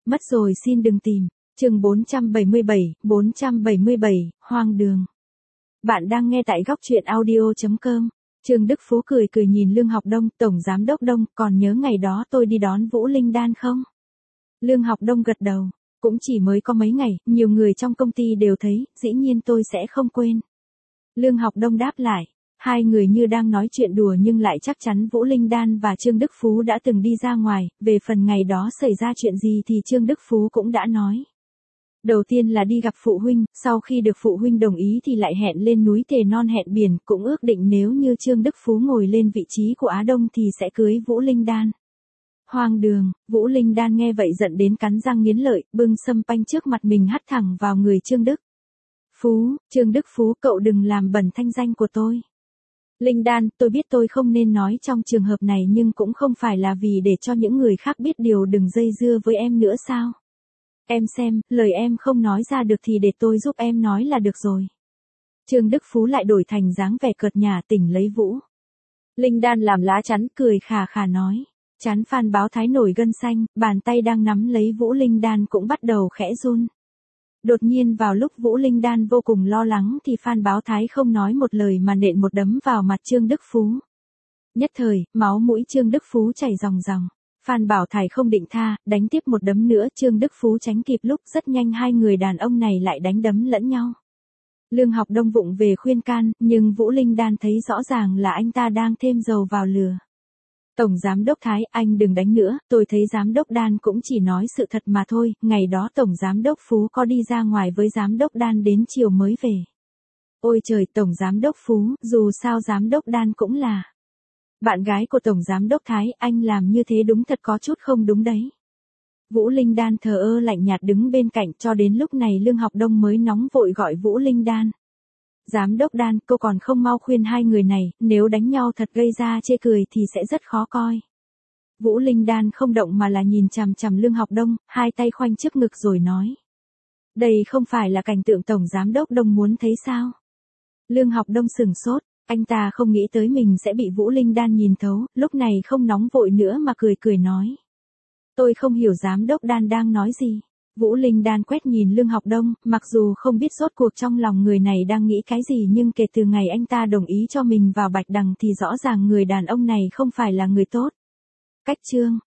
Mất rồi xin đừng tìm. Chương 477, hoang đường. Bạn đang nghe tại góc truyện audio.com. Trương Đức Phú cười cười nhìn Lương Học Đông, Tổng Giám đốc Đông, còn nhớ ngày đó tôi đi đón Vũ Linh Đan không? Lương Học Đông gật đầu, cũng chỉ mới có mấy ngày, nhiều người trong công ty đều thấy, dĩ nhiên tôi sẽ không quên. Lương Học Đông đáp lại, hai người như đang nói chuyện đùa nhưng lại chắc chắn Vũ Linh Đan và Trương Đức Phú đã từng đi ra ngoài, về phần ngày đó xảy ra chuyện gì thì Trương Đức Phú cũng đã nói. Đầu tiên là đi gặp phụ huynh, sau khi được phụ huynh đồng ý thì lại hẹn lên núi thề non hẹn biển, cũng ước định nếu như Trương Đức Phú ngồi lên vị trí của Á Đông thì sẽ cưới Vũ Linh Đan. Hoang đường, Vũ Linh Đan nghe vậy giận đến cắn răng nghiến lợi, bưng sâm panh trước mặt mình hắt thẳng vào người Trương Đức Phú. Trương Đức Phú, cậu đừng làm bẩn thanh danh của tôi. Linh Đan, tôi biết tôi không nên nói trong trường hợp này nhưng cũng không phải là vì để cho những người khác biết điều đừng dây dưa với em nữa sao? Em xem, lời em không nói ra được thì để tôi giúp em nói là được rồi. Trương Đức Phú lại đổi thành dáng vẻ cợt nhả tỉnh lấy Vũ Linh Đan làm lá chắn, cười khà khà nói. Chán Phan Báo Thái nổi gân xanh, bàn tay đang nắm lấy Vũ Linh Đan cũng bắt đầu khẽ run. Đột nhiên vào lúc Vũ Linh Đan vô cùng lo lắng thì Phan Báo Thái không nói một lời mà nện một đấm vào mặt Trương Đức Phú. Nhất thời, máu mũi Trương Đức Phú chảy ròng ròng. Phan Bảo Thái không định tha, đánh tiếp một đấm nữa, Trương Đức Phú tránh kịp lúc rất nhanh hai người đàn ông này lại đánh đấm lẫn nhau. Lương Học Đông vụng về khuyên can, nhưng Vũ Linh Đan thấy rõ ràng là anh ta đang thêm dầu vào lửa. Tổng Giám đốc Thái, anh đừng đánh nữa, tôi thấy Giám đốc Đan cũng chỉ nói sự thật mà thôi, ngày đó Tổng Giám đốc Phú có đi ra ngoài với Giám đốc Đan đến chiều mới về. Ôi trời, Tổng Giám đốc Phú, dù sao Giám đốc Đan cũng là bạn gái của Tổng Giám đốc Thái, anh làm như thế đúng thật có chút không đúng đấy. Vũ Linh Đan thờ ơ lạnh nhạt đứng bên cạnh, cho đến lúc này Lương Học Đông mới nóng vội gọi Vũ Linh Đan. Giám đốc Đan, cô còn không mau khuyên hai người này, nếu đánh nhau thật gây ra chê cười thì sẽ rất khó coi. Vũ Linh Đan không động mà là nhìn chằm chằm Lương Học Đông, hai tay khoanh trước ngực rồi nói. Đây không phải là cảnh tượng Tổng Giám đốc Đông muốn thấy sao? Lương Học Đông sừng sốt, anh ta không nghĩ tới mình sẽ bị Vũ Linh Đan nhìn thấu, lúc này không nóng vội nữa mà cười cười nói. Tôi không hiểu Giám đốc Đan đang nói gì. Vũ Linh Đan quét nhìn Lương Học Đông, mặc dù không biết rốt cuộc trong lòng người này đang nghĩ cái gì nhưng kể từ ngày anh ta đồng ý cho mình vào Bạch Đằng thì rõ ràng người đàn ông này không phải là người tốt. Cách chương